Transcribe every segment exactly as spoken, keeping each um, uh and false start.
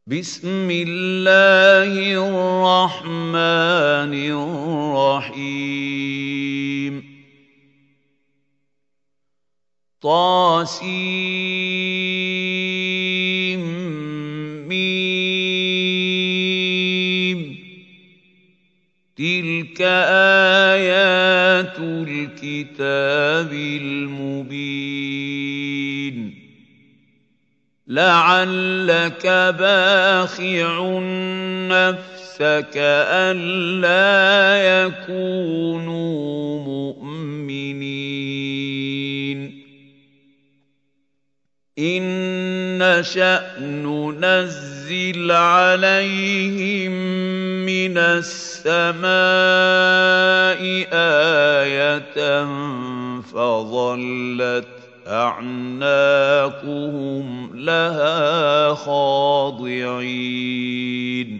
بسم الله الرحمن الرحيم طاسيم ميم تلك آيات الكتاب المبين لعلك باخع نفسك ألا يكونوا مؤمنين إن نشأ ننزل عليهم من السماء آية فظلت أعناقهم لها خاضعين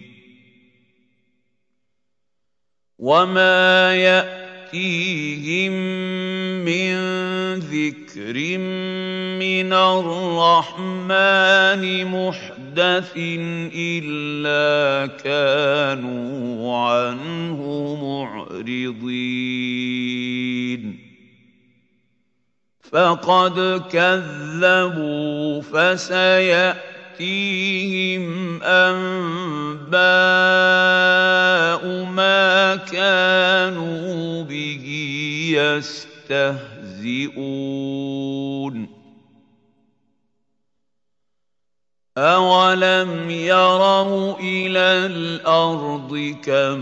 وما يأتيهم من ذكر من الرحمن محدث إلا كانوا عنه معرضين فقد كذبوا فسيأتيهم أنباء ما كانوا به يستهزئون أَوَلَمْ يَرَوْا إِلَى الْأَرْضِ كَمْ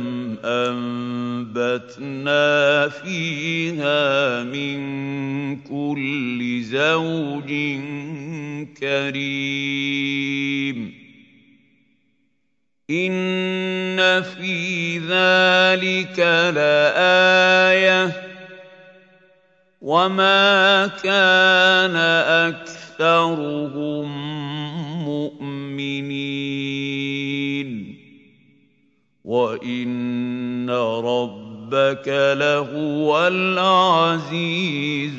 أَنبَتْنَا فِيهَا مِن كُلِّ زَوْجٍ كَرِيمٍ إِنَّ فِي ذَلِكَ لَآيَةً وَمَا كَانَ أَكْثَرُهُم مؤمنين وإن ربك لهو العزيز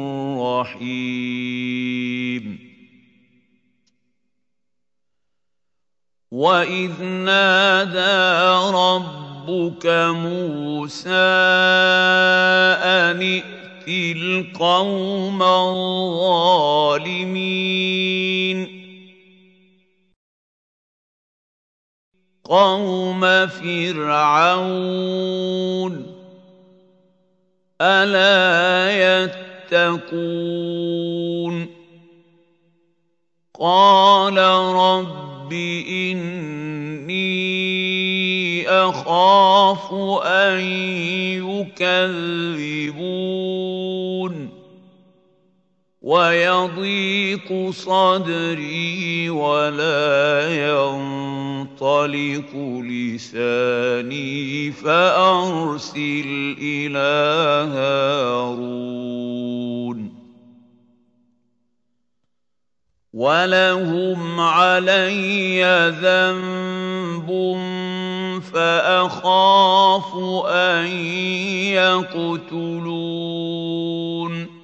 الرحيم وإذ نادى ربك موسى أن ائت القوم الظالمين قوم فرعون ألا يتقون قال رب إني أخاف أن يكذبون ويضيق صدري ولا ينطلق لساني فأرسل إلى هارون ولهم علي ذنب فأخاف أن يقتلون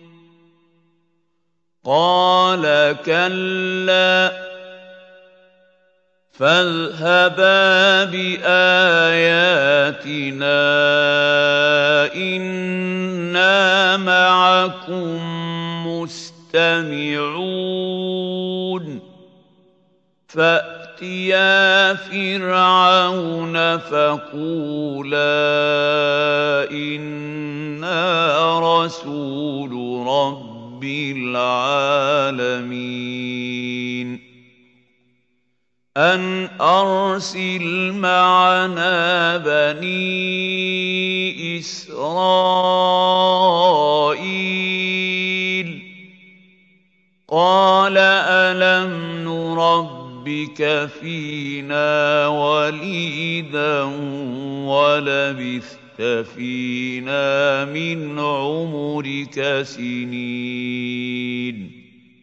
قال كلا فاذهبا بآياتنا إنا معكم مستمعون فأتيا فرعون فقولا إنا رسول رب رب العالمين أن أرسل معنا بني إسرائيل قال ألم نربك فينا وليدا ولبثت فينا من عمرك سنين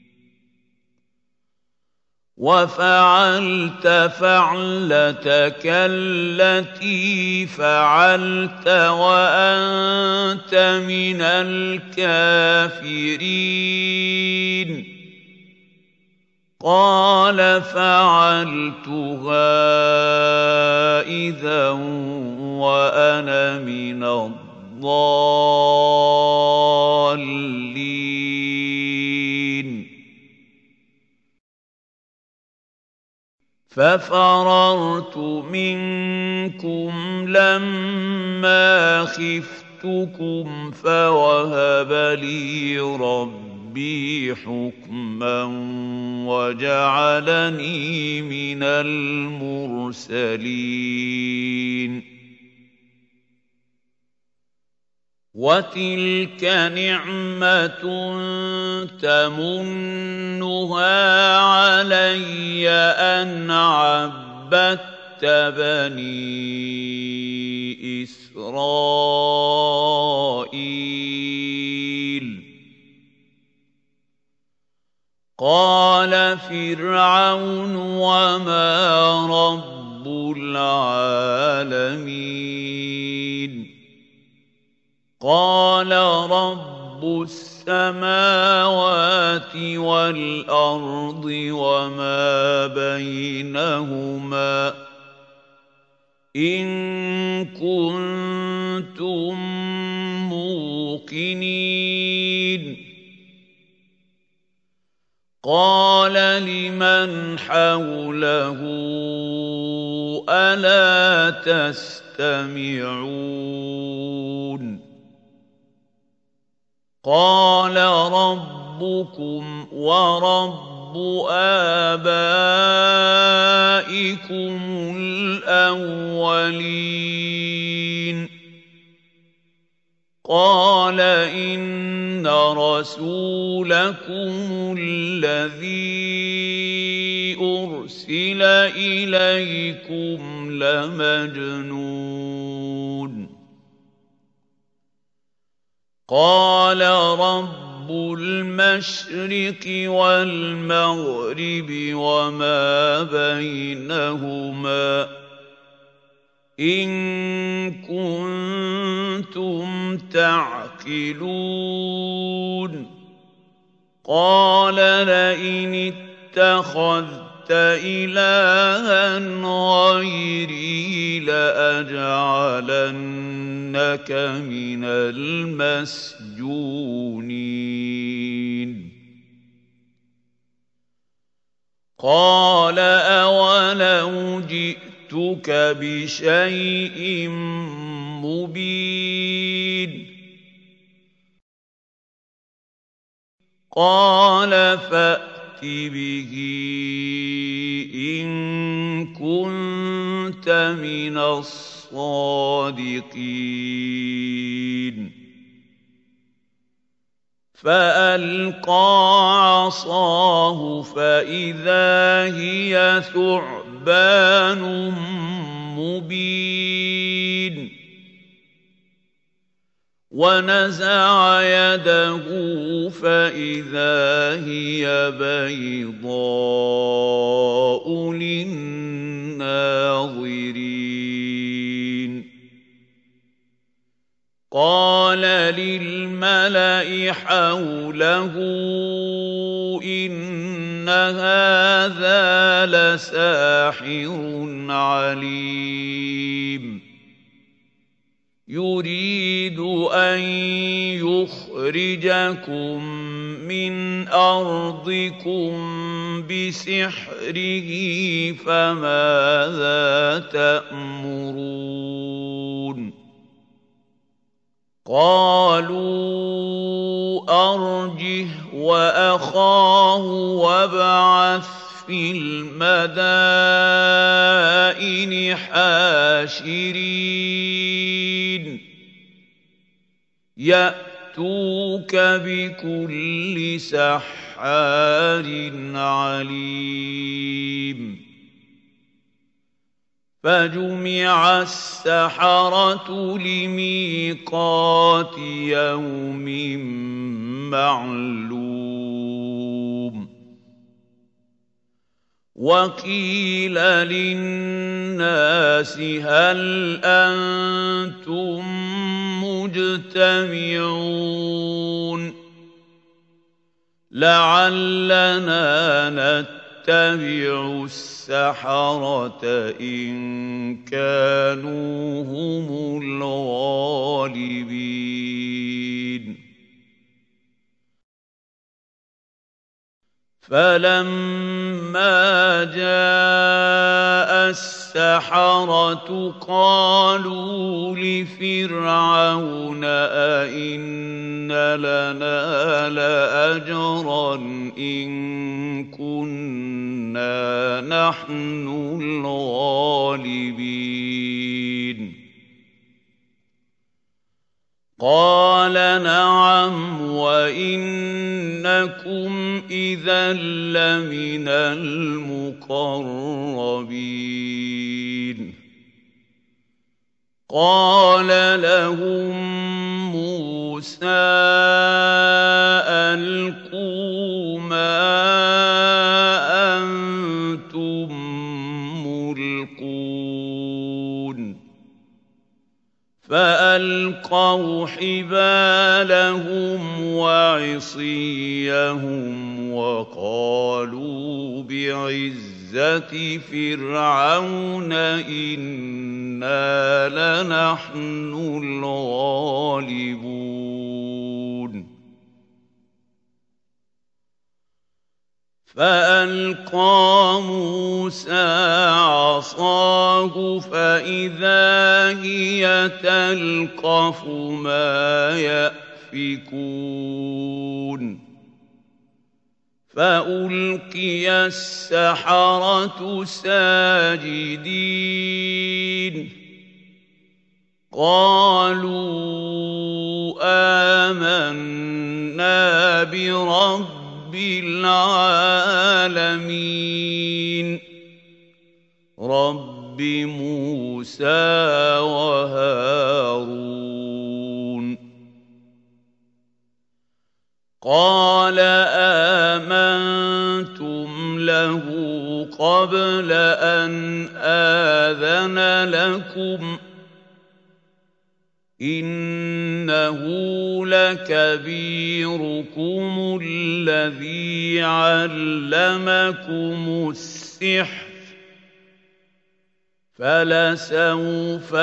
وفعلت فعلتك التي فعلت وأنت من الكافرين قال فعلتها إذا وأنا من الضالين ففررت منكم لما خفتكم فوهب لي ربي حكما وجعلني من المرسلين وتلك نعمة تمنها علي أن عبدت بني إسرائيل قال فرعون وما رب العالمين قال رب السماوات والأرض وما بينهما إن كنتم موقنين قال لمن حوله ألا تستمعون قال ربكم ورب آبائكم الأولين قال إن رسولكم الذي أرسل إليكم لمجنون قال رب المشرق والمغرب وما بينهما إن كنتم تعقلون قال لئن اتخذت إلها غيري لأجعلنك من المسجونين قال أولو جئتك بشيء مبين قال فأت به إن كنت من الصادقين فألقى عصاه فإذا هي ثعبان مبين ونزع يده فإذا هي بيضاء للناظرين قال للملأ حوله إن هذا لساحر عليم يريد أن يخرجكم من أرضكم بسحره فماذا تأمرون قالوا أرجه وأخاه وابعث في المدائن حاشرين يأتوك بكل سحار عليم فجمع السحرة لميقات يوم معلوم وقيل للناس هل أنتم مجتمعون لعلنا نتبع السحرة إن كانوا هم الغالبين فلما جاء السحرة قالوا لفرعون أئن لنا لأجرا إن كنا نحن الغالبين قال نعم وإنكم إذا لمن المقربين قال لهم موسى ألقوا ما أنتم ملقون فألقوا حبالهم وعصيهم وقالوا بعزة فرعون إنا لنحن الغالبون فألقى موسى عصاه فإذا هي تلقف ما يأفكون فألقي السحرة ساجدين قالوا آمنا برب رب العالمين رب موسى وهارون قال آمنتم له قبل أن آذن لكم إنه لكبيركم الذي علمكم السحر فلسوف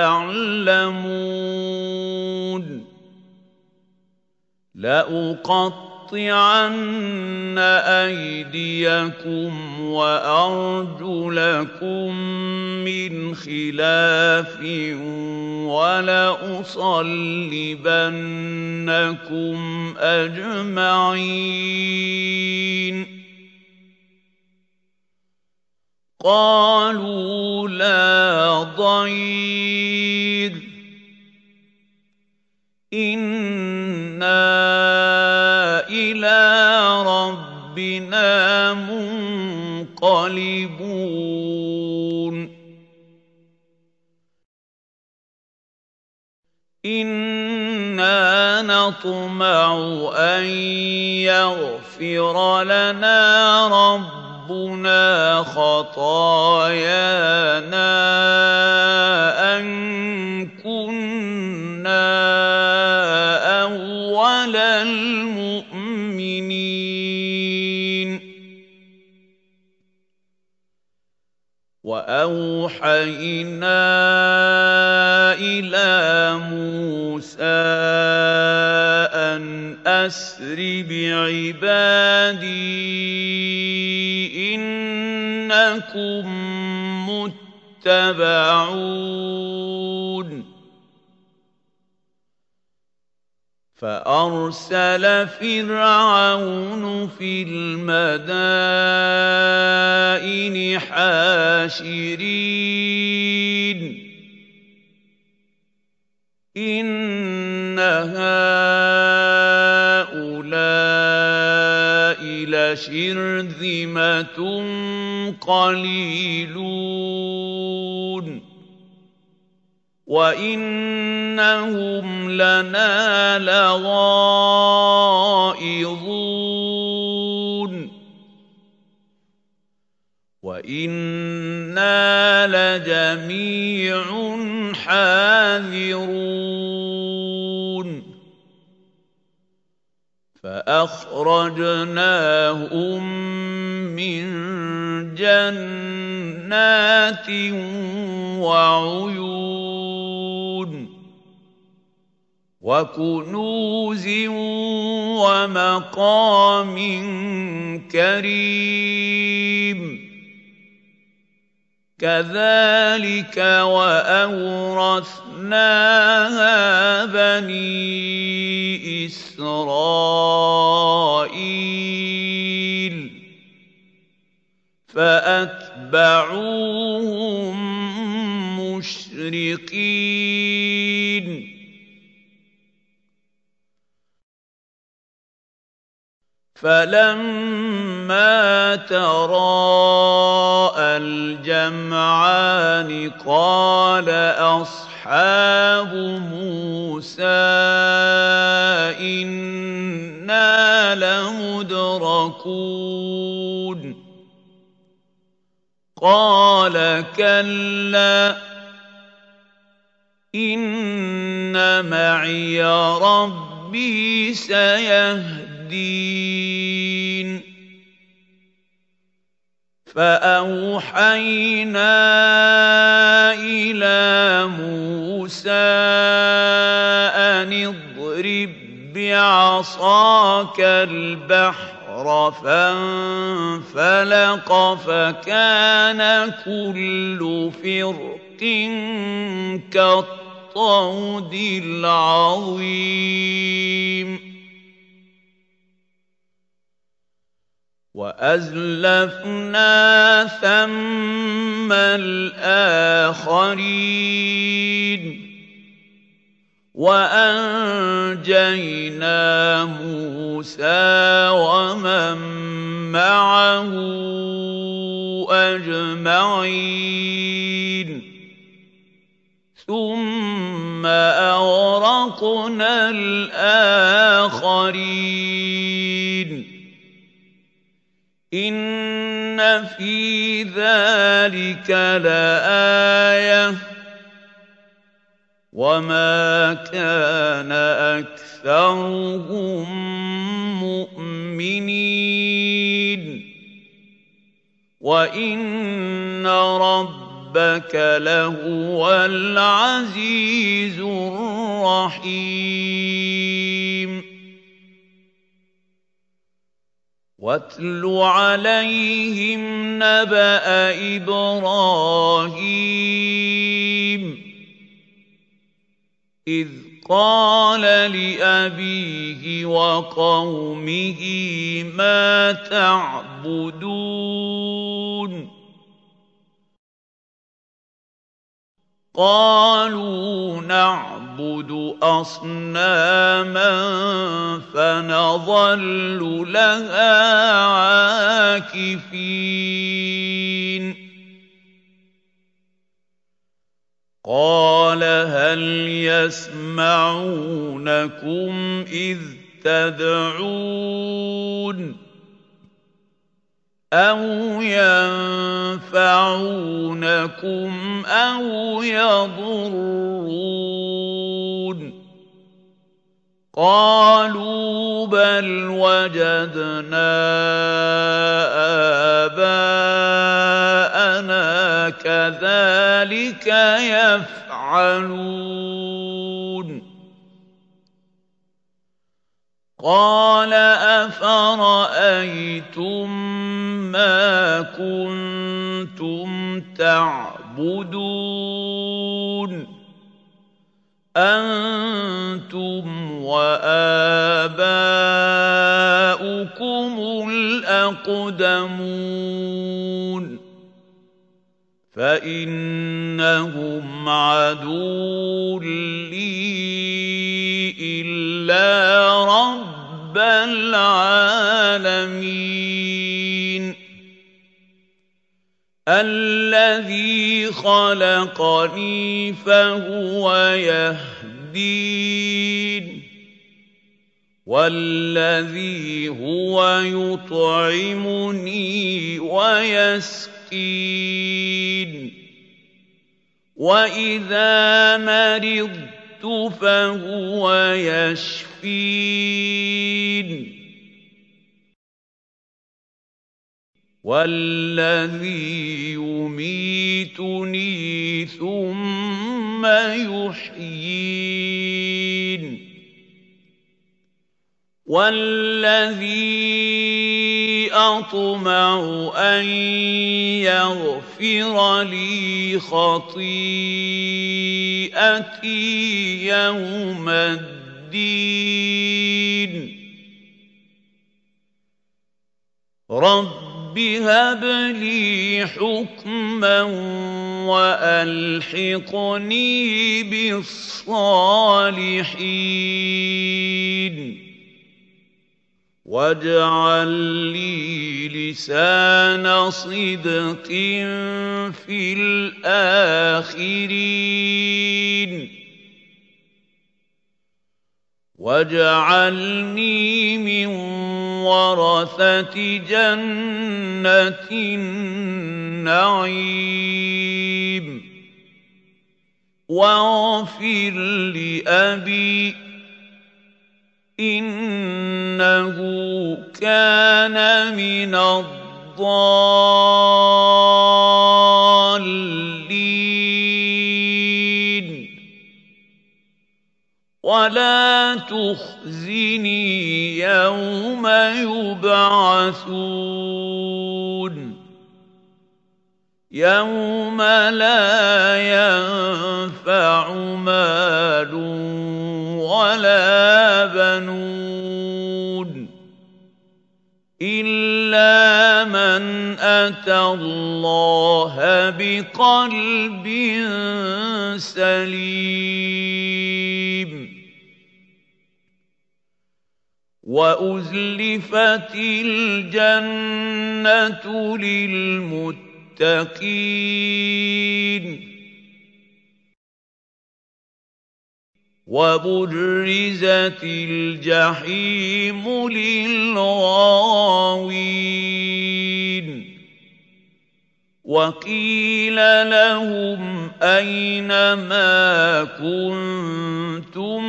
تعلمون لأقطعن أيديكم وأرجلكم من خلاف ولأصلبنكم أجمعين قالوا لا ضير إنا إلى ربنا منقلبون إنا نطمع أن يغفر لنا ربنا خطايانا أن كنا أول المؤمنين وأوحينا إلى موسى أن أسر بعبادي إنكم متبعون فأرسل فرعون في المدائن حاشرين إن هؤلاء لشرذمة قليلون وإنهم لنا لغائظون وإنا لجميع حاذرون فأخرجناهم مِّن جَنَّاتٍ وَعُيُونٍ وَكُنُوزٍ وَمَقَامٍ كَرِيمٍ كَذَٰلِكَ وَأَوْرَثْنَاهَا بَنِي إِسْرَائِيلَ فَأَتْبَعُوهُم مُّشْرِقِينَ فَلَمَّا تَرَاءَى الْجَمْعَانِ قَالَ أَصْحَابُ مُوسَىٰ إِنَّا لَمُدْرَكُونَ قَالَ كَلَّا إِنَّ مَعِيَ رَبِّي سَيَهْدِينِ فَأَوْحَيْنَا إِلَىٰ مُوسَىٰ أَنِ اضْرِب بِّعَصَاكَ الْبَحْرَ فَانفَلَقَ فَكَانَ كُلُّ فِرْقٍ كَالطَّوْدِ الْعَظِيمِ وَأَزْلَفْنَا ثَمَّ الْآخَرِينَ وَأَنجَيْنَا مُوسَىٰ وَمَن مَّعَهُ أَجْمَعِينَ ثُمَّ أَغْرَقْنَا الْآخَرِينَ إِنَّ فِي ذَٰلِكَ لَآيَةً وَمَا كَانَ أَكْثَرُهُم مُّؤْمِنِينَ وَإِنَّ رَبَّكَ لَهُوَ الْعَزِيزُ الرَّحِيمُ وَاتْلُ عَلَيْهِمْ نَبَأَ إِبْرَاهِيمَ إِذْ قَالَ لِأَبِيهِ وَقَوْمِهِ مَا تَعْبُدُونَ قَالُوا نَعْبُدُ أَصْنَامًا فَنَظَلُّ لَهَا عَاكِفِينَ قَالَ هَلْ يَسْمَعُونَكُمْ إِذْ تَدْعُونَ أَوْ يَنفَعُونَكُمْ أَوْ يَضُرُّونَ قَالُوا بَلْ وَجَدْنَا آبَاءَنَا كَذَٰلِكَ يَفْعَلُونَ قَالَ أَفَرَأَيْتُم مَّا كُنتُمْ تَعْبُدُونَ أَنتُمْ وَآبَاؤُكُمُ الْأَقْدَمُونَ فَإِنَّهُمْ عَدُوٌّ لِّي إِلَّا رَبَّ الْعَالَمِينَ الَّذِي خَلَقَنِي فَهُوَ يَهْدِينِ وَالَّذِي هُوَ يُطْعِمُنِي وَيَسْقِينِ وَإِذَا مَرِضْتُ فَهُوَ يَشْفِينِ وَالَّذِي يُمِيتُنِي ثُمَّ يُحْيِينِ وَالَّذِي أَطْمَعُ أَن يَغْفِرَ لِي خَطِيئَتِي يَوْمَ الدِّينِ رَبِّ هَبْ لِي حُكْمًا وَأَلْحِقْنِي بِالصَّالِحِينَ وَاجْعَل لِّي لِسَانَ صِدْقٍ فِي الْآخِرِينَ وَاجْعَلْنِي مِن وَرَثَةِ جَنَّةِ النَّعِيمِ وَاغْفِرْ لِأَبِي إِنَّهُ كَانَ مِنَ الضَّالِّينَ وَلَا تُخْزِنِي يَوْمَ يُبْعَثُونَ يَوْمَ لَا يَنفَعُ مَالٌ وَلَا بَنُونَ إِلَّا مَنْ أَتَى اللَّهَ بِقَلْبٍ سَلِيمٍ وَأُزْلِفَتِ الْجَنَّةُ لِلْمُتَّقِينَ وَبُرِّزَتِ الْجَحِيمُ لِلْغَاوِينَ وَقِيلَ لَهُمْ أَيْنَ مَا كُنتُمْ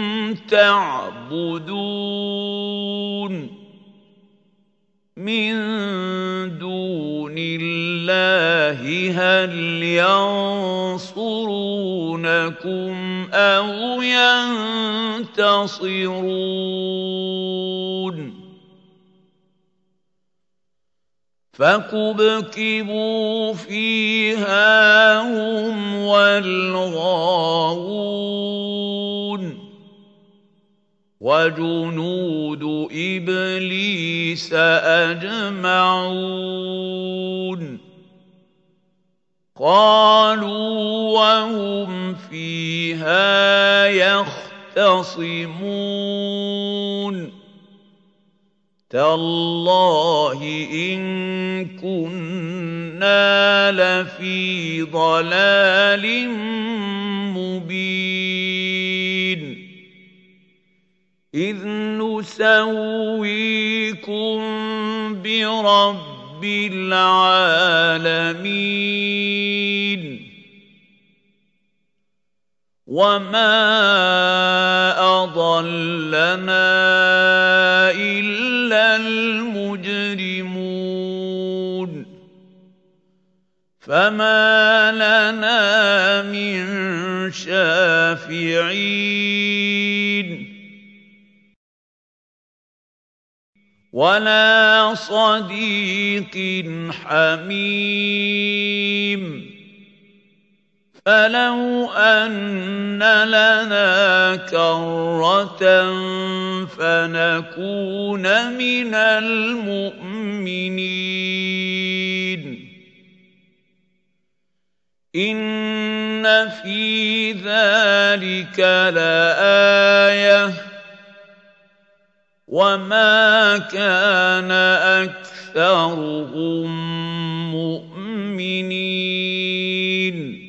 تَعْبُدُونَ مِن دُونِ اللَّهِ هَلْ يَنصُرُونَكُمْ أَوْ يَنتَصِرُونَ فَكُبْكِبُوا فِيهَا هُمْ وَالْغَاوُونَ وَجُنُودُ إِبْلِيسَ أَجْمَعُونَ قَالُوا وَهُمْ فِيهَا يَخْتَصِمُونَ تَاللَّهِ إِن كُنَّا لَفِي ضَلَالٍ مُّبِينٍ إِذْ نُسَوِّيكُم بِرَبِّ الْعَالَمِينَ وَمَا أَضَلَّنَا إِلَّا الْمُجْرِمُونَ فَمَا لَنَا مِن شَافِعِينَ وَلَا صَدِيقٍ حَمِيمٍ فَلَوْ أَنَّ لَنَا كَرَّةً فَنَكُونَ مِنَ الْمُؤْمِنِينَ إِنَّ فِي ذَلِكَ لَآيَةً وَمَا كَانَ أَكْثَرُهُم مُّؤْمِنِينَ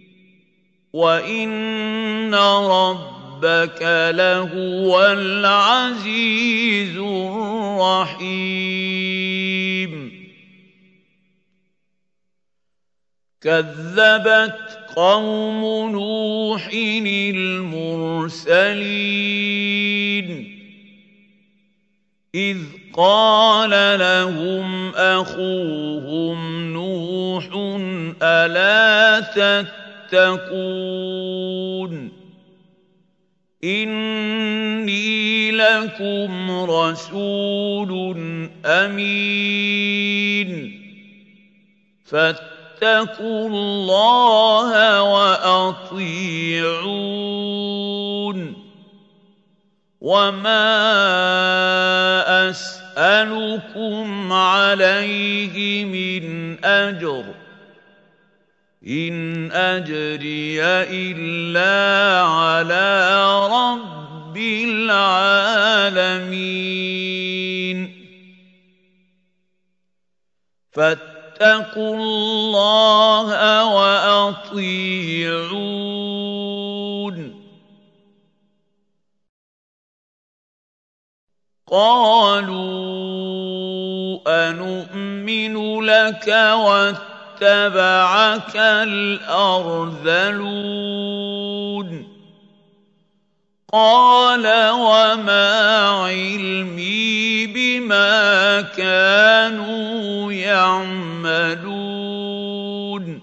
وَإِنَّ رَبَّكَ لَهُوَ الْعَزِيزُ الرَّحِيمُ كَذَّبَتْ قَوْمُ نُوحٍ الْمُرْسَلِينَ إِذْ قال لهم أخوهم نوح ألا تتقون إني لكم رسول أمين فاتقوا الله وأطيعون وما أسألكم عليه من أجر إن أجري إلا على رب العالمين فاتقوا الله وأطيعون قالوا أنؤمن لك واتبعك الأرذلون قال وما علمي بما كانوا يعملون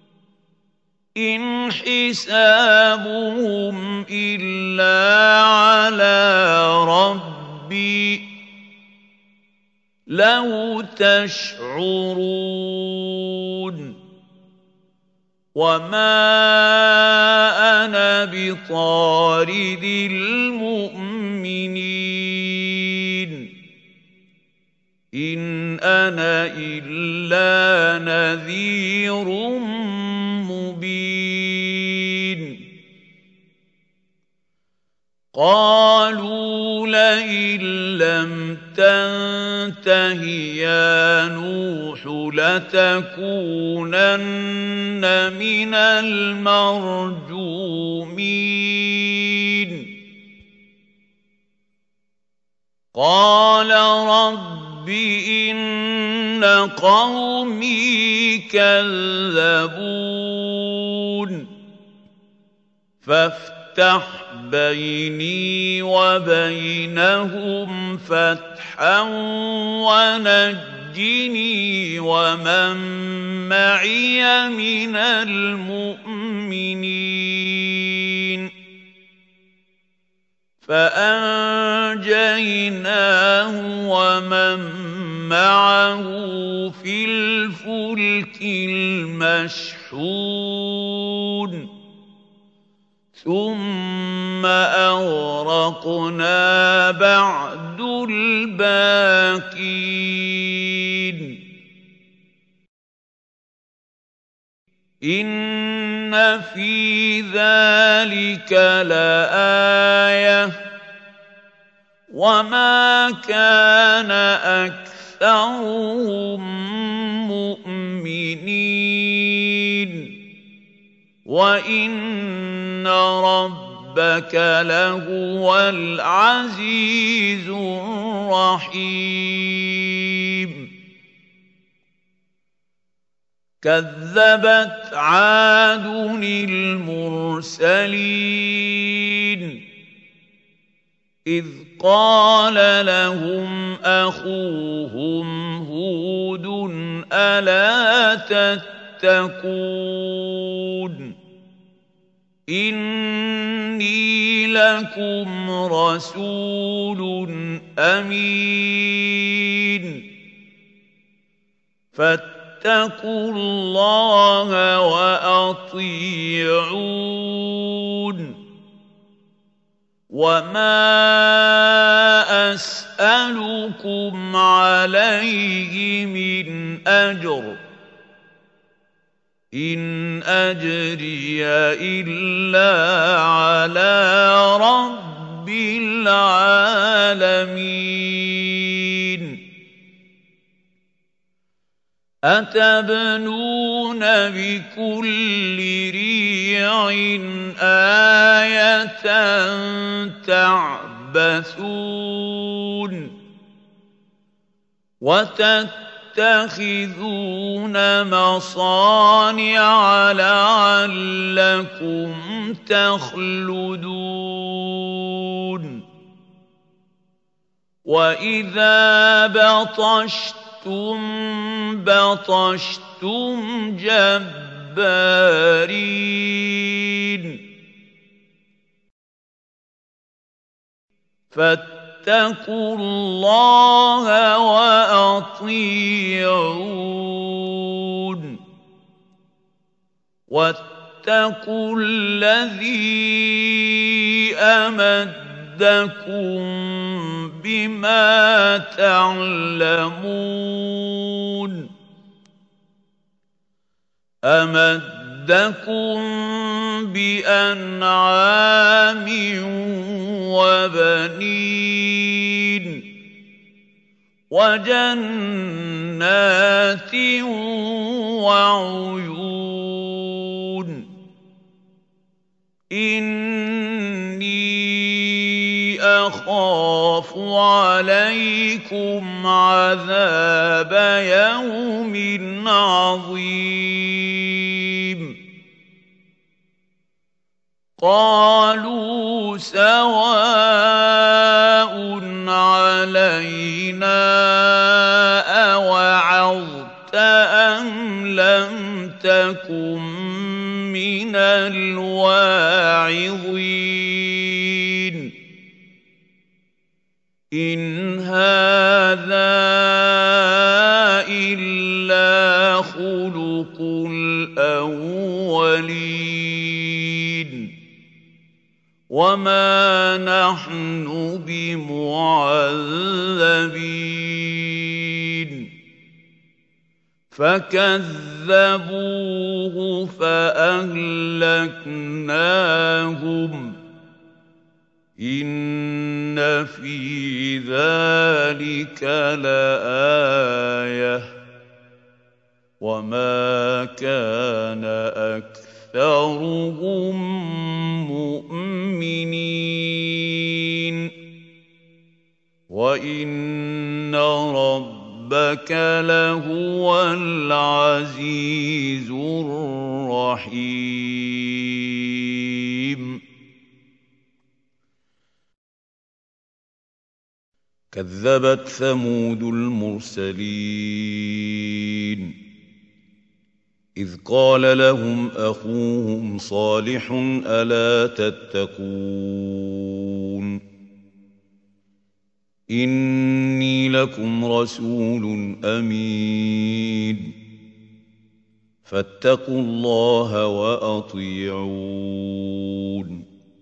إن حسابهم إلا على ربي لو تشعرون وما أنا بطارد المؤمنين إن أنا إلا نذير مبين قالوا لئن لم تنته يا نوح لتكونن من المرجومين قال رب إن قومي كذبون فافتح بيني وبينهم فتحا ونجني ومن معي من المؤمنين فأنجيناه ومن معه في الفلك المشحون ثم أغرقنا بعد الباقين إن في ذلك لآية وما كان أكثرهم مؤمنين وإن ربك لهو العزيز الرحيم كذبت عاد المرسلين إذ قال لهم أخوهم هود ألا تتقون إني لكم رسول أمين فاتقوا الله وأطيعون وما أسألكم عليه من أجر إن أجري إلا على رب العالمين أتبنون بكل ريع آية تعبثون وتتخذون مصانع لعلكم تخلدون وَإِذَا بَطَشْتُم بَطَشْتُمْ جَبَّارِينَ فَاتَّقُوا اللَّهَ وَأَطِيعُونِ وَاتَّقُوا الَّذِي أَمَدَّكُم بِمَا تَعْلَمُونَ أَمَدَّكُم بِأَنْعَامٍ وَبَنِينَ وَجَنَّاتٍ وَعُيُونٍ إِنِّي أَخَافُ عَلَيْكُمْ عَذَابَ يَوْمٍ عَظِيمٍ قَالُوا سَوَاءٌ عَلَيْنَا أَوَعَظْتَ أَمْ لَمْ تَكُن مِّنَ الْوَاعِظِينَ إِنْ هَٰذَا إِلَّا خُلُقُ الْأَوَّلِينَ وَمَا نَحْنُ بِمُعَذَّبِينَ فَكَذَّبُوهُ فَأَهْلَكْنَاهُمْ إِنَّ فِي ذَلِكَ لَآيَةً وَمَا كَانَ أَكْثَرُهُم مُّؤْمِنِينَ وَإِنَّ رَبَّكَ لَهُوَ الْعَزِيزُ الرَّحِيمُ كَذَّبَتْ ثَمُودُ الْمُرْسَلِينَ إِذْ قَالَ لَهُمْ أَخُوهُمْ صَالِحٌ أَلَا تَتَّقُونَ إِنِّي لَكُمْ رَسُولٌ أَمِينٌ فَاتَّقُوا اللَّهَ وَأَطِيعُونِ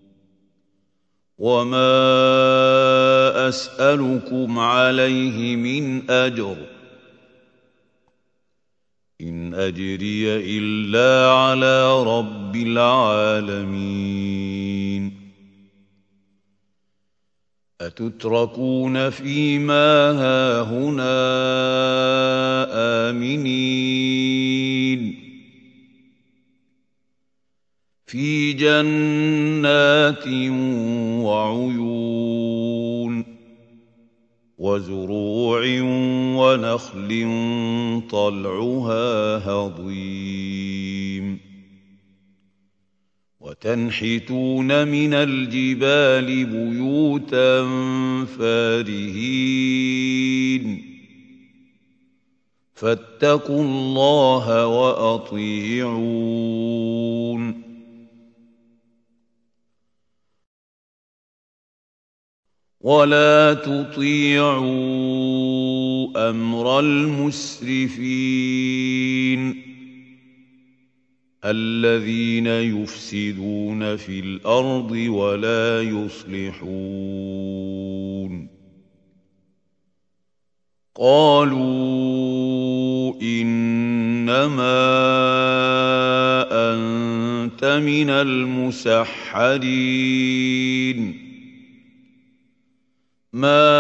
وَمَا أَسْأَلُكُمْ عَلَيْهِ مِنْ أَجْرٍ إِنْ أَجْرِيَ إِلَّا عَلَىٰ رَبِّ الْعَالَمِينَ أَتُتْرَكُونَ فِيمَا هَاهُنَا آمِنِينَ فِي جَنَّاتٍ وَعُيُونٍ وَزُرُوعٍ وَنَخْلٍ طَلْعُهَا هَضِيمٌ وَتَنْحِتُونَ مِنَ الْجِبَالِ بُيُوتًا فَارِهِينَ فَاتَّقُوا اللَّهَ وَأَطِيعُونِ وَلَا تُطِيعُوا أَمْرَ الْمُسْرِفِينَ الَّذِينَ يُفْسِدُونَ فِي الْأَرْضِ وَلَا يُصْلِحُونَ قَالُوا إِنَّمَا أَنتَ مِنَ الْمُسَحَّرِينَ مَا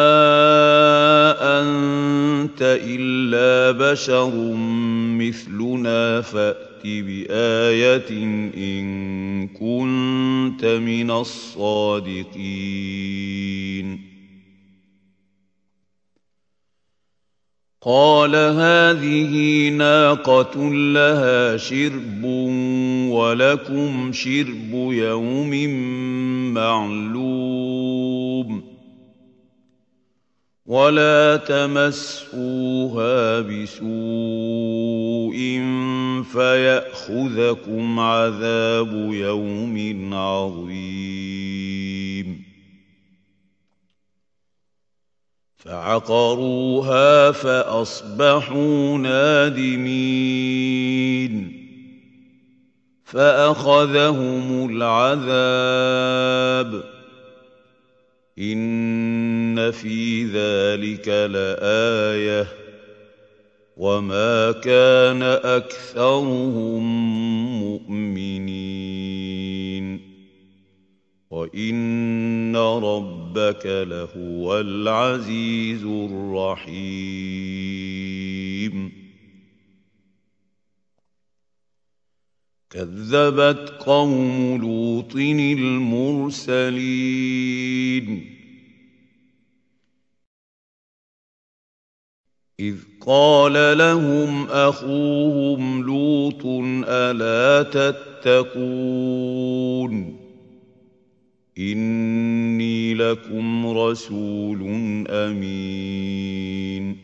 أَنتَ إِلَّا بَشَرٌ مِّثْلُنَا فَأْتِ بِآيَةٍ إِن كُنتَ مِنَ الصَّادِقِينَ قَالَ هَٰذِهِ نَاقَةٌ لَّهَا شِرْبٌ وَلَكُمْ شِرْبُ يَوْمٍ مَّعْلُومٍ ولا تمسوها بسوء فيأخذكم عذاب يوم عظيم فعقروها فأصبحوا نادمين فأخذهم العذاب إن في ذلك لآية وما كان أكثرهم مؤمنين وإن ربك لهو العزيز الرحيم كذبت قوم لوط المرسلين إذ قال لهم أخوهم لوط ألا تتقون إني لكم رسول أمين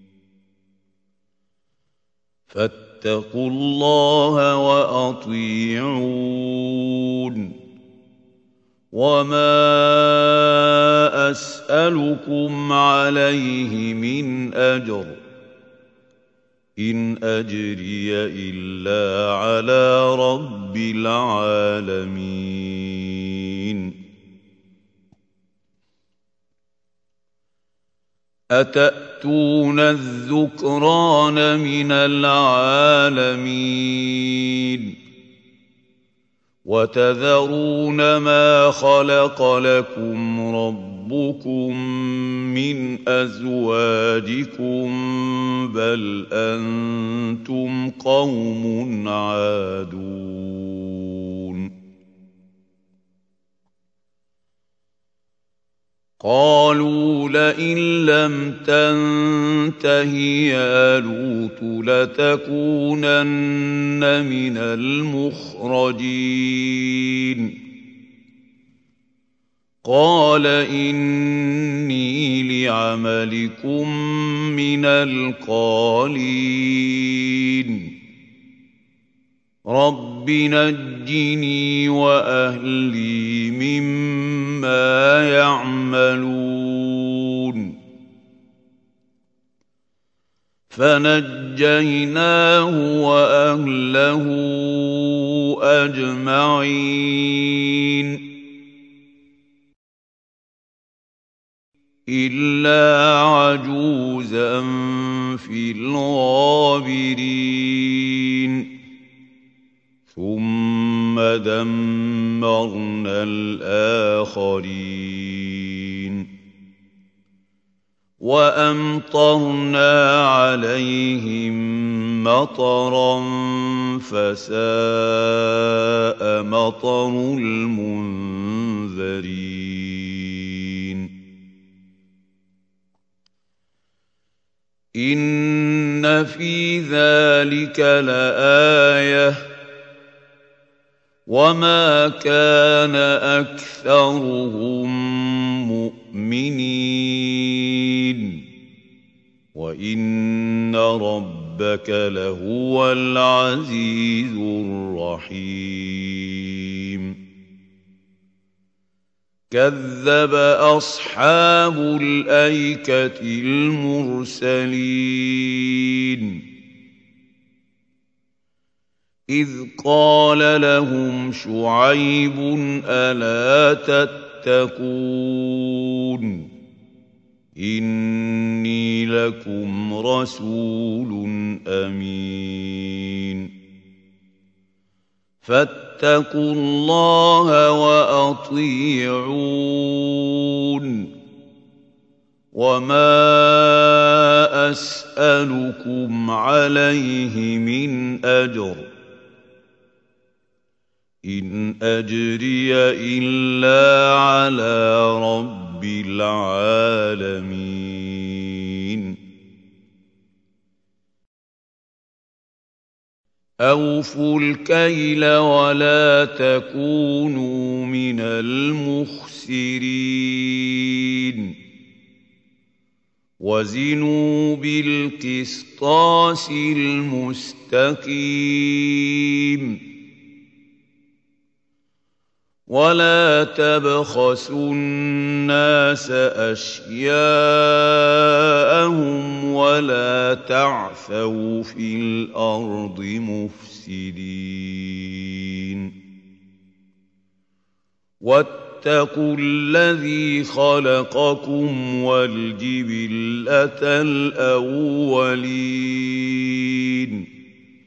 فاتقوا الله وأطيعون وما أسألكم عليه من أجر إن أجري إلا على رب العالمين أتأتون الذكران من العالمين وتذرون ما خلق لكم ربكم من أزواجكم بل أنتم قوم عادون قالوا لئن لم تنته يا لوط لتكونن من المخرجين قال إني لعملكم من القالين رب نجني وأهلي مما يعملون فنجيناه وأهله أجمعين إلا عجوزا في الغابرين ثم دمرنا الآخرين وأمطرنا عليهم مطرا فساء مطر المنذرين إن في ذلك لآية وما كان أكثرهم مؤمنين وإن ربك لهو العزيز الرحيم كذب أصحاب الأيكة المرسلين إذ قال لهم شعيب ألا تتقون إني لكم رسول أمين فاتقوا الله وأطيعون وما أسألكم عليه من أجر إن أجري إلا على رب العالمين أوفوا الكيل ولا تكونوا من المخسرين وزنوا بالقسطاس المستقيم ولا تبخسوا الناس أشياءهم ولا تعثوا في الأرض مفسدين واتقوا الذي خلقكم والجبلة الأولين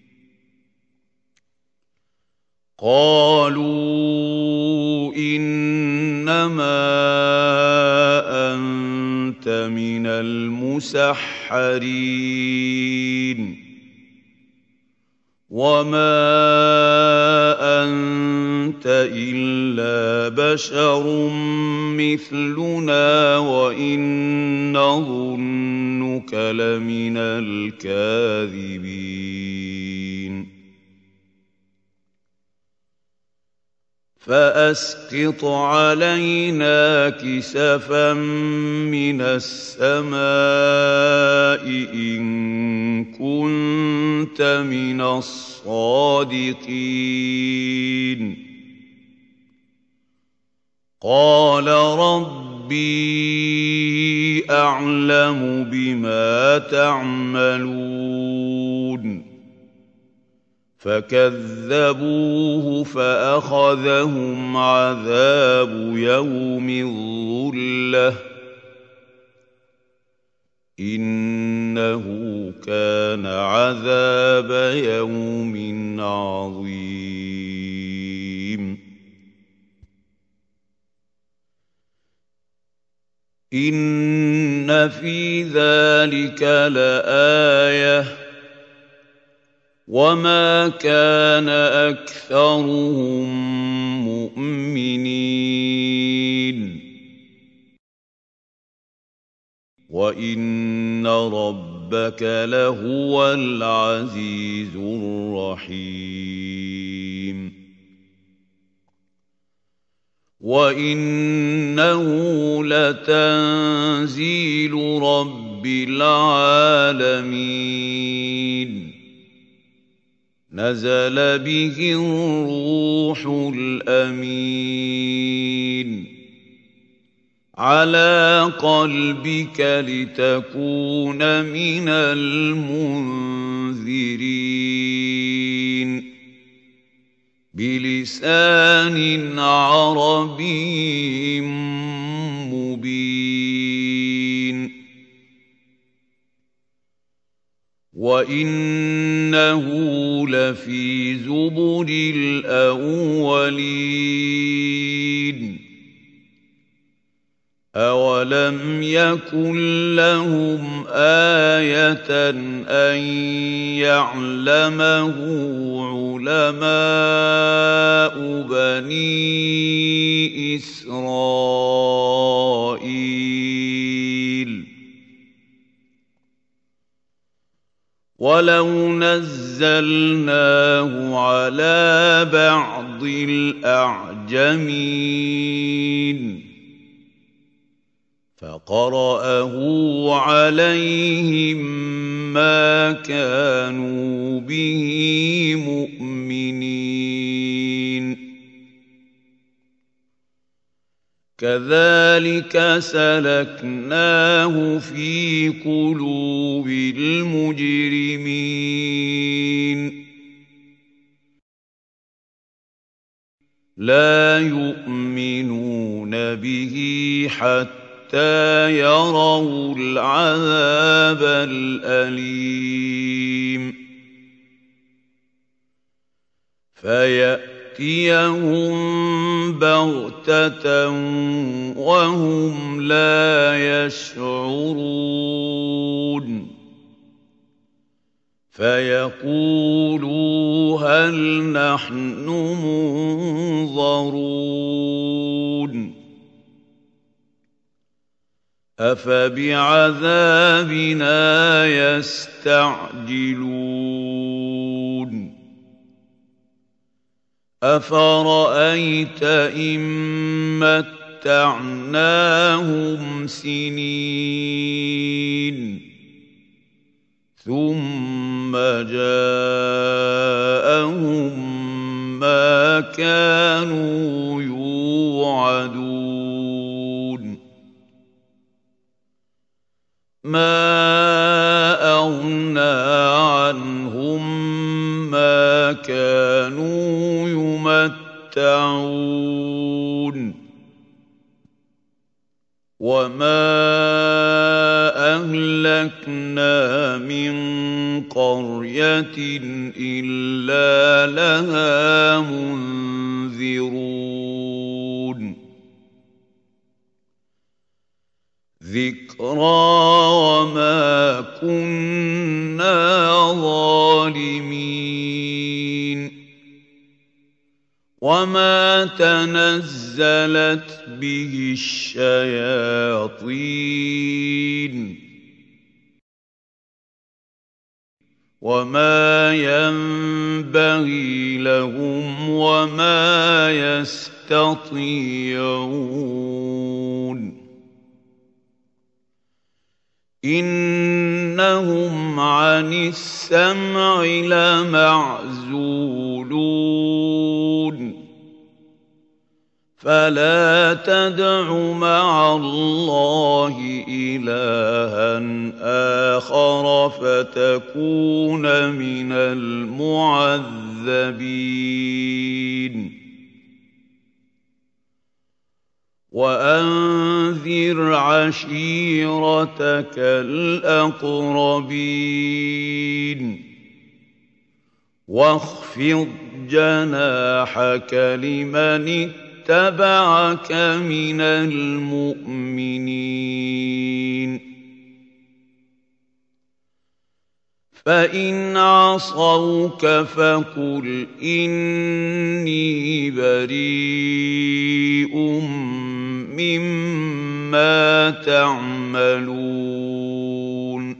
قالوا إنما أنت من المسحرين وما أنت إلا بشر مثلنا وإن نظنك لمن الكاذبين فأسقط علينا كسفا من السماء إن كنت من الصادقين قال ربي أعلم بما تعملون فكذبوه فأخذهم عذاب يوم الظلة إنه كان عذاب يوم عظيم إن في ذلك لآية وما كان أكثرهم مؤمنين وإن ربك لهو العزيز الرحيم وإنه لتنزيل رب العالمين نزل به الروح الأمين على قلبك لتكون من المنذرين بلسان عربي مبين وإنه لفي زبر الأولين أولم يكن لهم آية أن يعلمه علماء بني إسرائيل ولو نزلناه على بعض الأعجمين فقرأه عليهم ما كانوا به مؤمنين كذلك سلكناه في قلوب المجرمين لا يؤمنون به حتى حتى يروا العذاب الأليم فيأتيهم بغتة وهم لا يشعرون فيقولوا هل نحن منظرون أفبعذابنا يستعجلون أفرأيت إن متعناهم سنين ثم جاءهم ما كانوا يوعدون ما أغنى عنهم ما كانوا يمتعون وما أهلكنا من قرية إلا لها منذرون ذكرى وما كنا ظالمين وما تنزلت به الشياطين وما ينبغي لهم وما يستطيعون إنهم عن السمع لمعزولون فلا تدع مع الله إلها آخر فتكون من المعذبين وأنذر عشيرتك الأقربين واخفض جناحك لمن اتبعك من المؤمنين فإن عصوك فقل إني بريء مما تعملون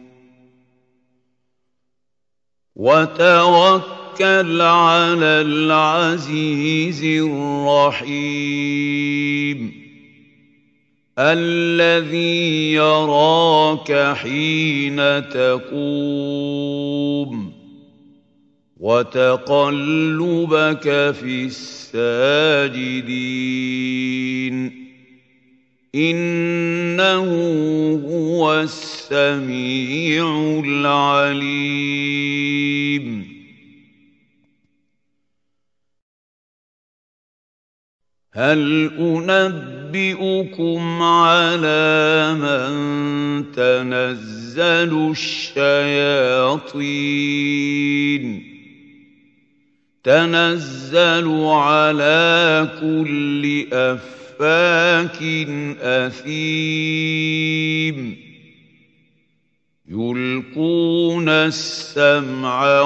وتوكل على العزيز الرحيم الذي يراك حين تقوم وتقلبك في الساجدين إنه هو السميع العليم هل أنبئكم على من تنزل الشياطين تنزل على كل أفاك أثيم يلقون السمع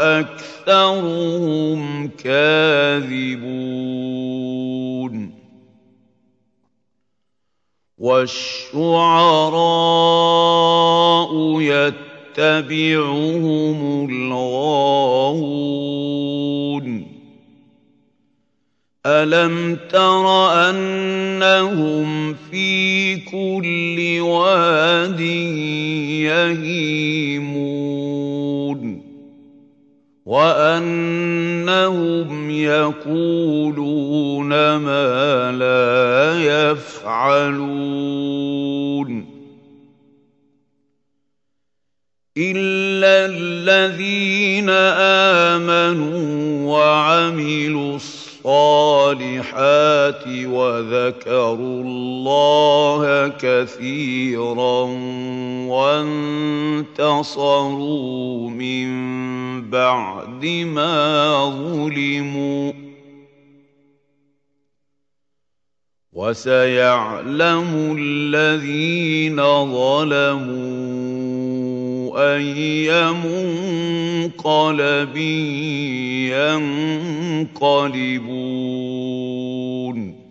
وأكثرهم كاذبون والشعراء يتبعهم الغاوون ألم تر أنهم في كل واد يهيمون وأنهم يقولون ما لا يفعلون إلا الذين آمنوا وعملوا الصالحات وذكروا الله كثيرا وانتصروا من بعد ما ظلموا وسيعلم الذين ظلموا أي منقلب ينقلبون